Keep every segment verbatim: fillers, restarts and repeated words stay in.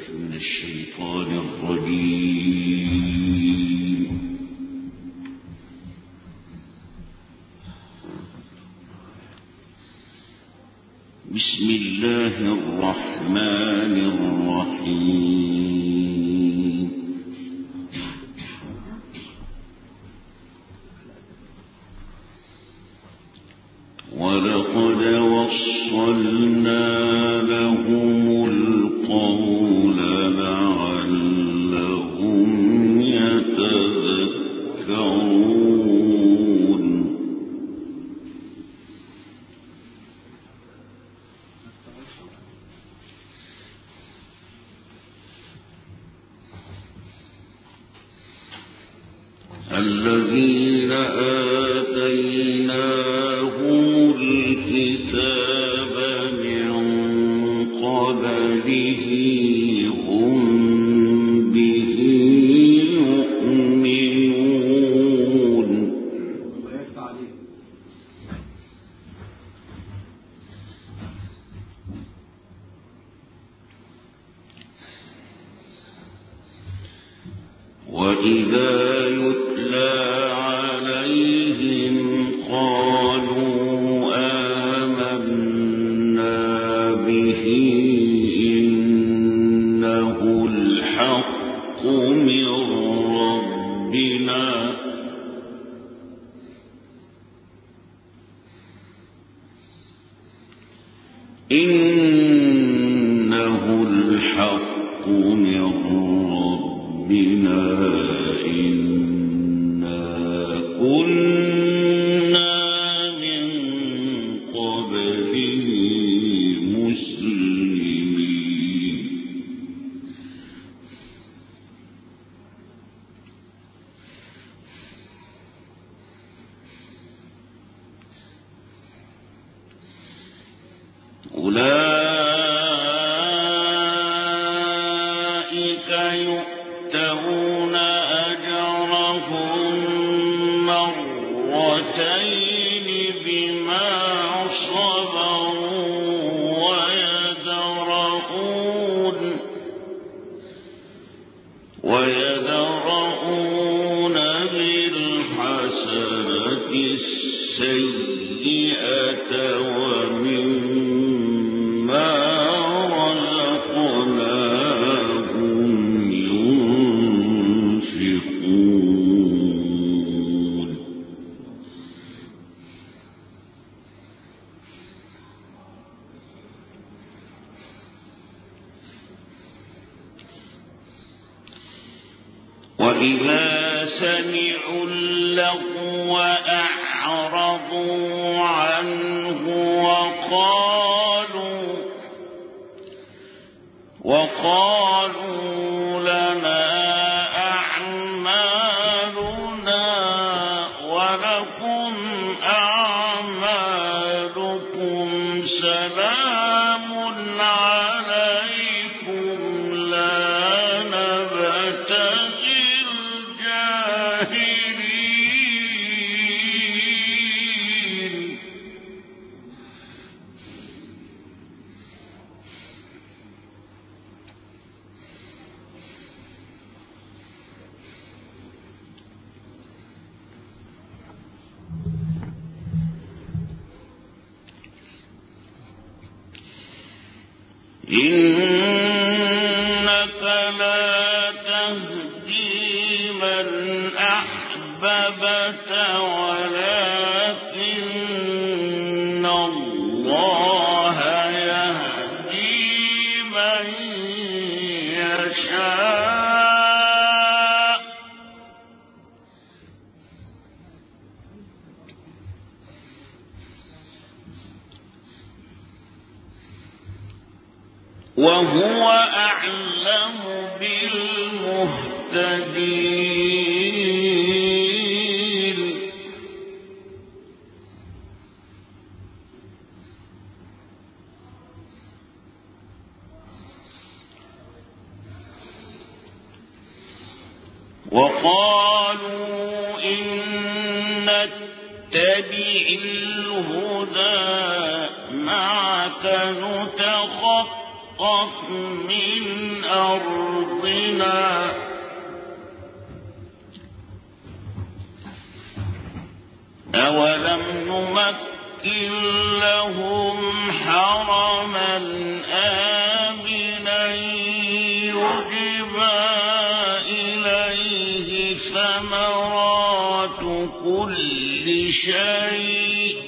من الشيطان الرجيم. بسم الله الرحمن الرحيم. ولقد وصلنا لهم القول لعلهم يتذكرون. الذين آتيناهم الكتاب من قبله هم به يؤمنون. وإذا يتلى عليهم قالوا آمنا به إنه الحق من ربنا إنه الحق من ربنا إنا كنا من قبله مسلمين. أولئك يؤتون أجرهم مرتين بما صبروا ويدرؤون ويدرؤون بالحسنة السيئة ومما رزقناهم ينفقون. وإذا سمعوا اللغو أعرضوا عنه وقالوا وقالوا لنا أعمالنا ولكم أعمالكم سلام عليكم لا نبتغي الجاهلين. إنك لا تهدي من أحببت ولكن الله يهدي من يشاء. وهو أعلم بالمهتدين. وقالوا إن نتبع الهدى معك نتخطف تشقق من أرضنا أولم نمكن لهم حرما آمنا يجبى إليه ثمرات كل شيء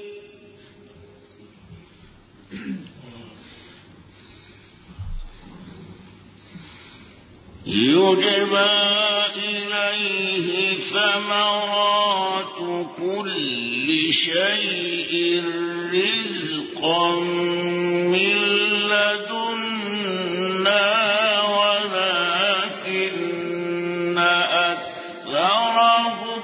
يجبى إليه ثمرات كل شيء رزقا من لدنا ولكن أكثرهم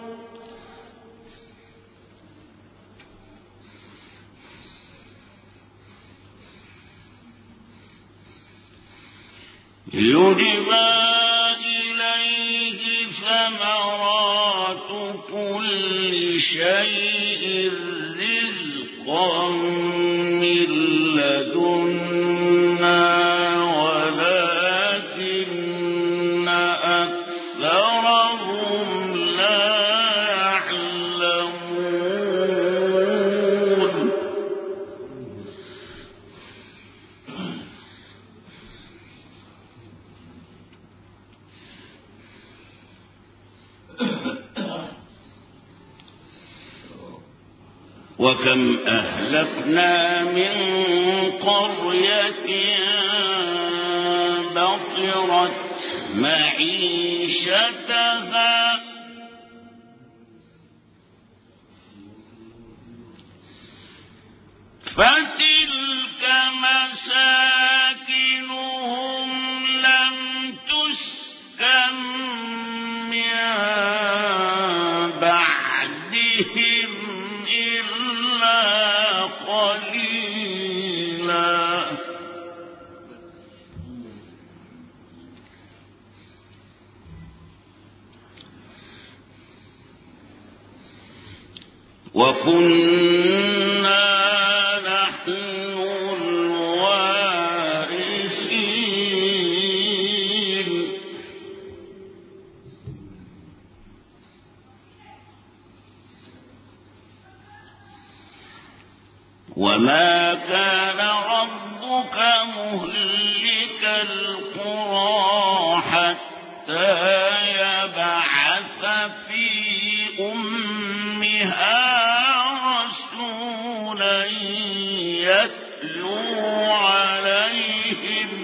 يجبى إليه ثمرات كل شيء رزقا من لدنا ولكن أكثرهم لا يعلمون وكم أهلكنا من قرية بطرت معيشتها فتلك مساكنهم لم تسكن من بعدهم إلا قليلا وكنا نحن الوارثين وما كان ربك مهلك القرى حتى يبعث في أمها رسولا يتلو عليهم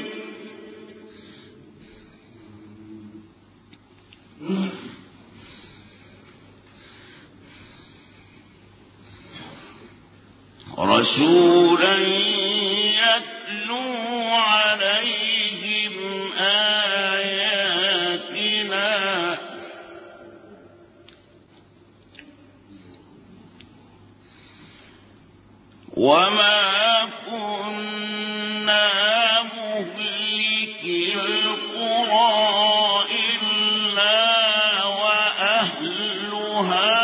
رسولا يتلو عليهم آياتنا وما كنا مهلك القرى إلا وأهلها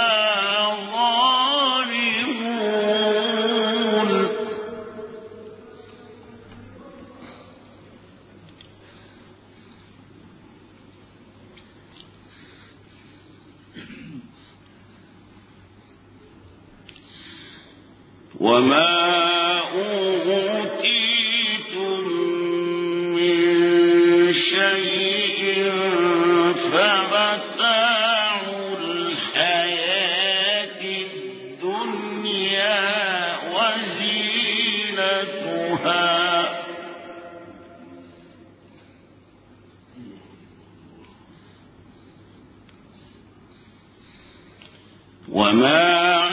وما أوتيتم من شيء فمتاع الحياة الدنيا وزينتها وما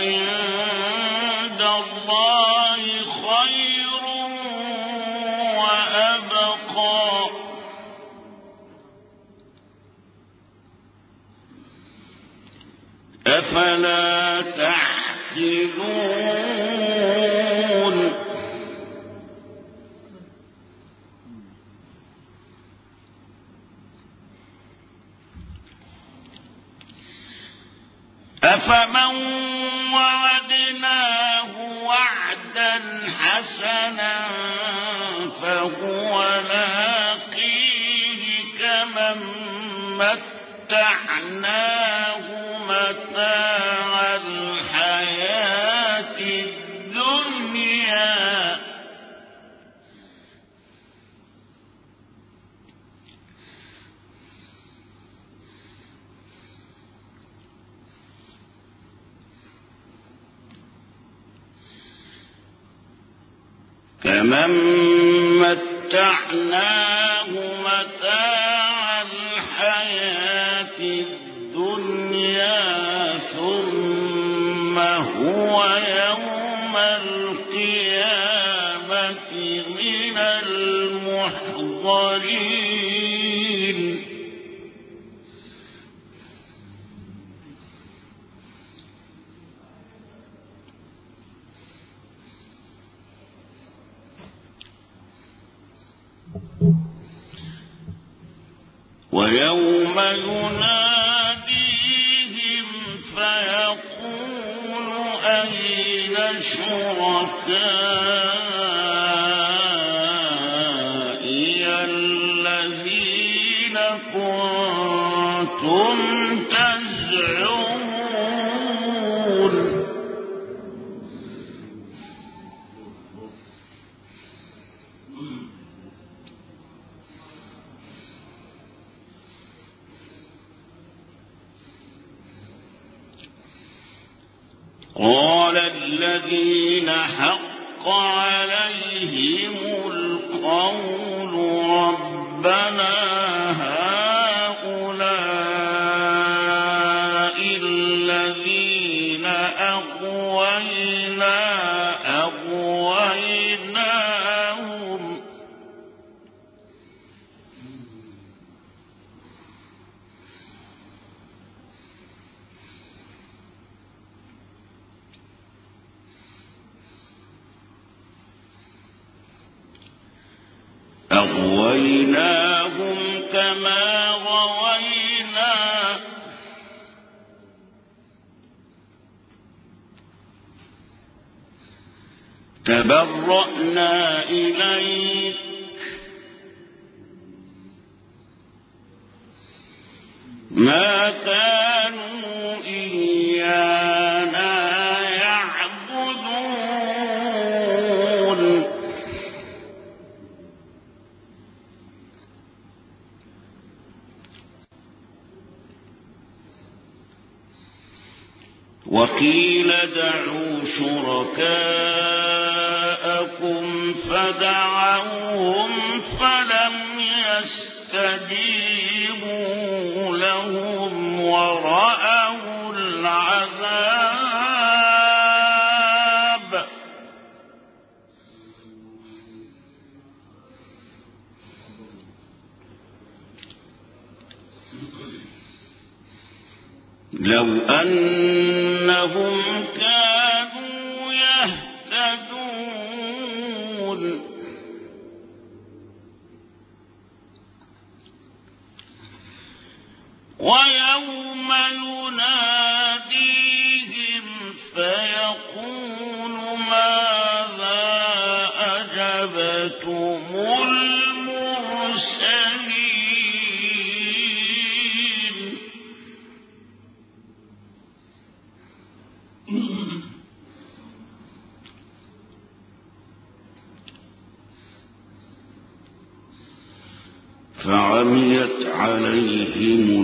عند الله خير وأبقى أفلا تعقلون أفمن وعدناه وعدا حسنا فهو لاقيه كمن متعناه متاع الحياة الدنيا كمن متعناه متاع الحياة الدنيا ثم هو يوم القيامة من المحضرين ويوم يناديهم فيقول أين شركائي الذين كنتم تزعمون قال الذين حق عليهم القول ربنا هؤلاء الذين أغوينا أغويناهم أغويناهم كما غوينا تبرأنا إليك ما كانوا إيانا يعبدون وقيل دعوا شركاءكم فدعوهم فلم يستجيبوا لهم ورأوا العذاب لو أنهم كانوا يهتدون ويوم يناديهم فيقول ماذا أجبتم المرسلين فعميت عليهم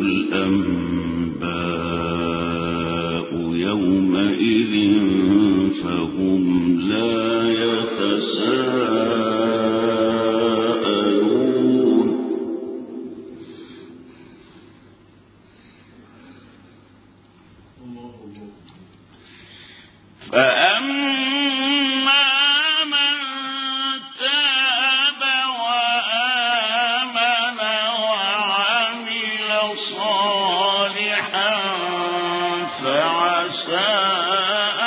الأنباء يومئذ فهم لا يتساءلون فأما من تاب وآمن وعمل صالحا فعسى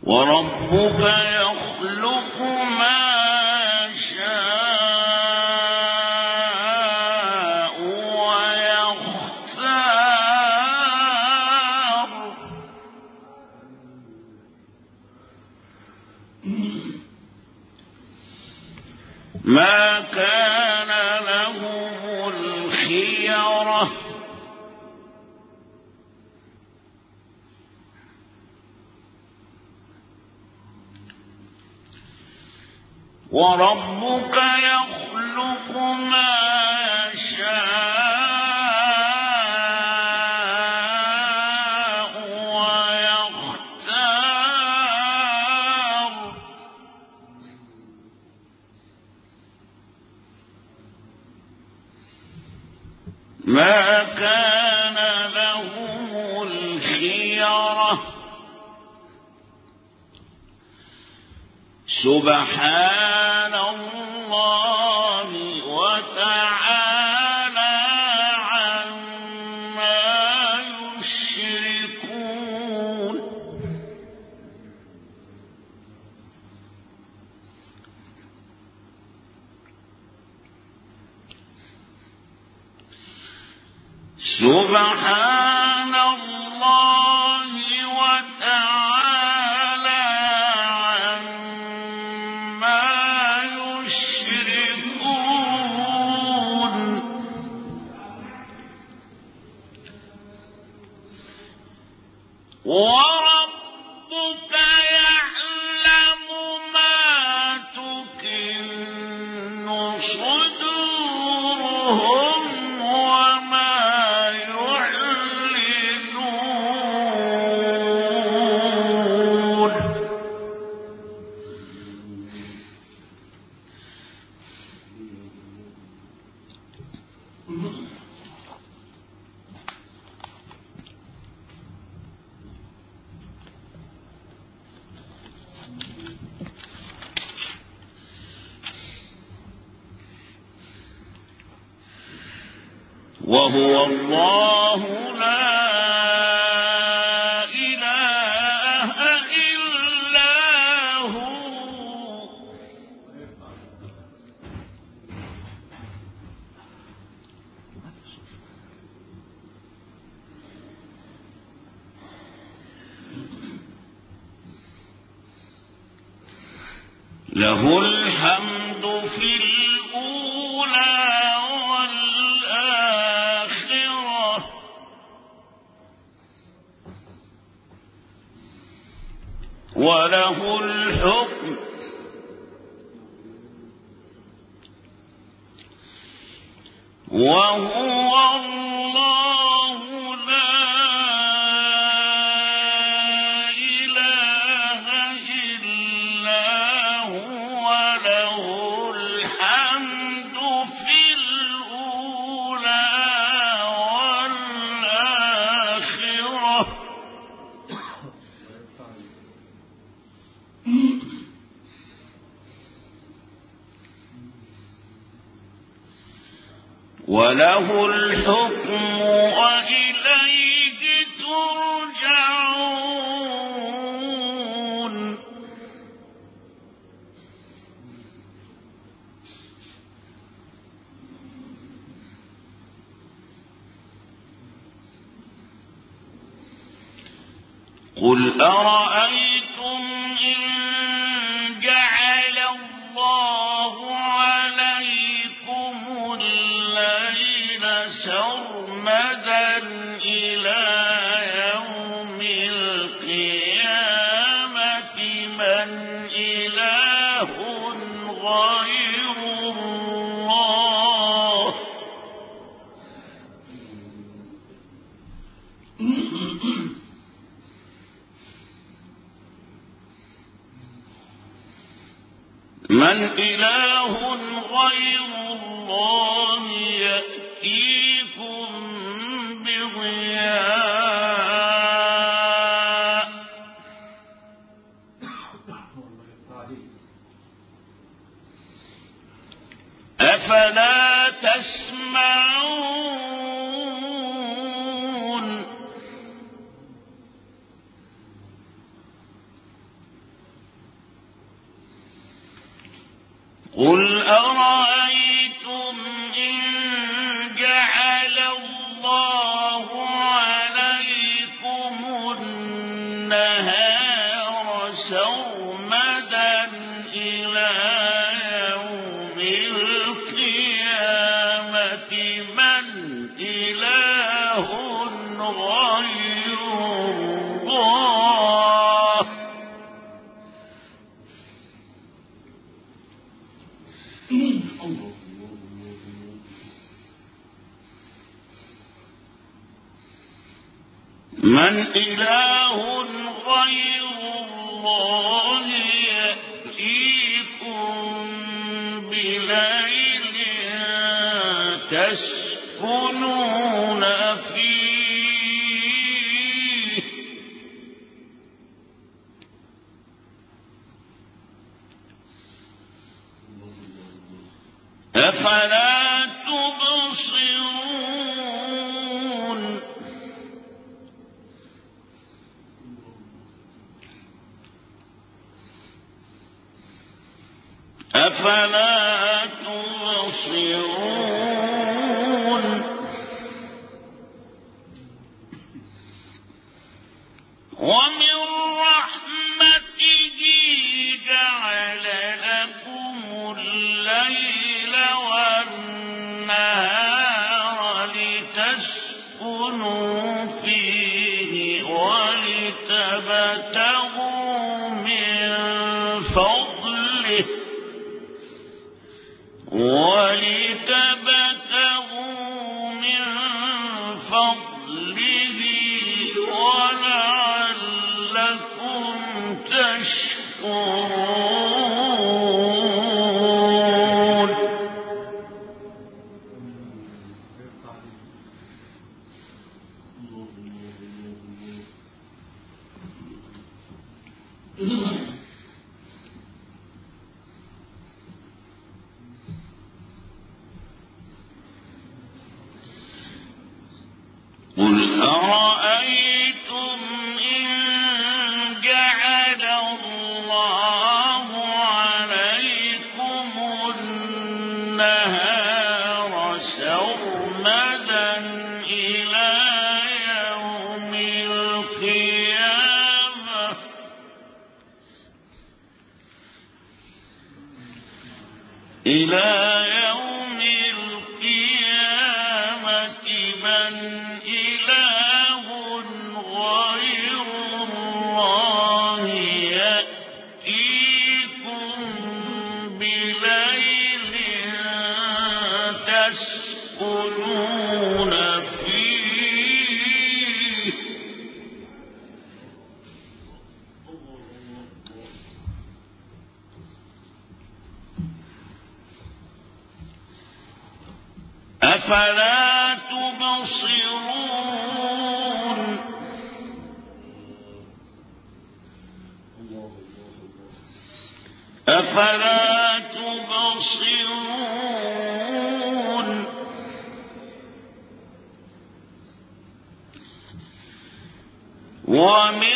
وربك يخلق ما يشاء ويختار ما كان لهم الخيرة وربك يخلق ما يشاء ويختار ما كان لهم الخيرة سبحان الله وتعالى عما يشركون سبحان الله وتعالى عما يشركون وربك يعلم ما تكن صدورهم وما يعلنون وهو الله لا إله إلا هو له الحمد في الأولى والآخرة وله الحكم وهو الله لا إله إلا هو له الحمد في الأولى والآخرة وله الحكم وإليه ترجعون قل أرأيتم إن جعل الله عليكم الليل سرمدا إلى يوم القيامة من إله غير الله من إله غير الله يأتيكم بضياء أفلا تسمعون قل أرأيتم إن جعل الله عليكم النهار سرمدا إلى يوم القيامة من إله غير الله من إله غير الله يأتيكم بليل تسكنون فيه أفلا تبصرون أفلا تبصرون ومن رحمته جعل لكم الليل والنهار لتسكنوا فيه ولتبتغوا من فضله ولتبتغوا من فضله ولعلكم تشكرون قل أرأيتم إن جعل الله عليكم النهار سرمدا إلى يوم القيامة إلى يوم القيامة من إله غير الله يأتيكم بليل تسكنون فيه أفلا تبصرون أفلا تبصرون ومن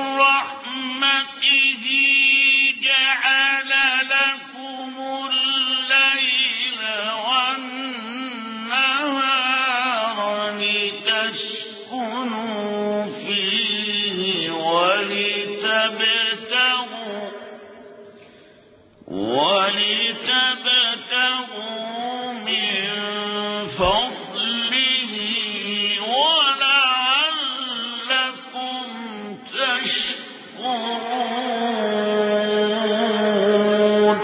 رحمته جعل لكم الليل والنهار لتسكنوا فيه ولتبتغوا ولتبتغوا من فضله ولعلكم تشكرون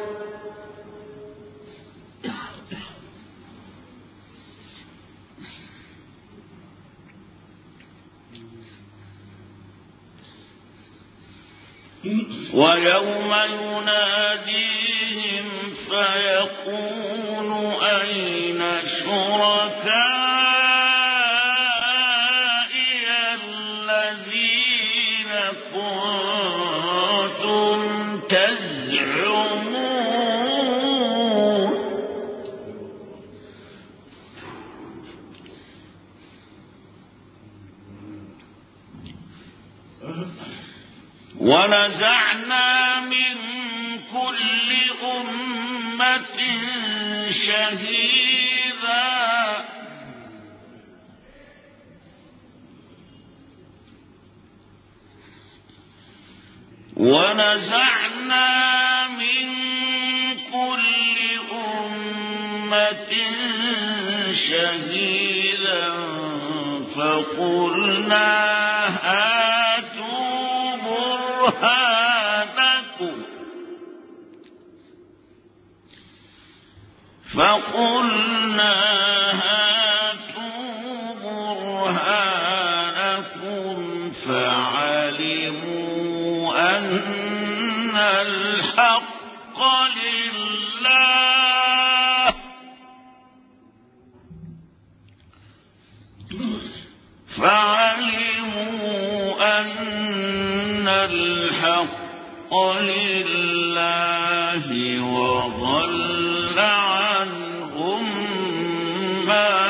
ويوم يناديهم فيقول أين شركائي الذين كنتم تزعمون ونزعنا من كل أمة أمة شهيدا ونزعنا من كل أمة شهيدا فقلنا هاتوا برهانكم فقلنا هاتوا برهانكم فعلموا أن الحق لله فعلموا أن الحق لله وضل عنهم ما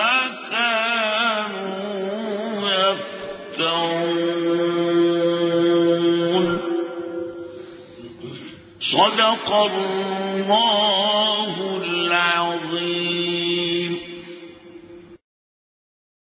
كانوا يفترون. صدق الله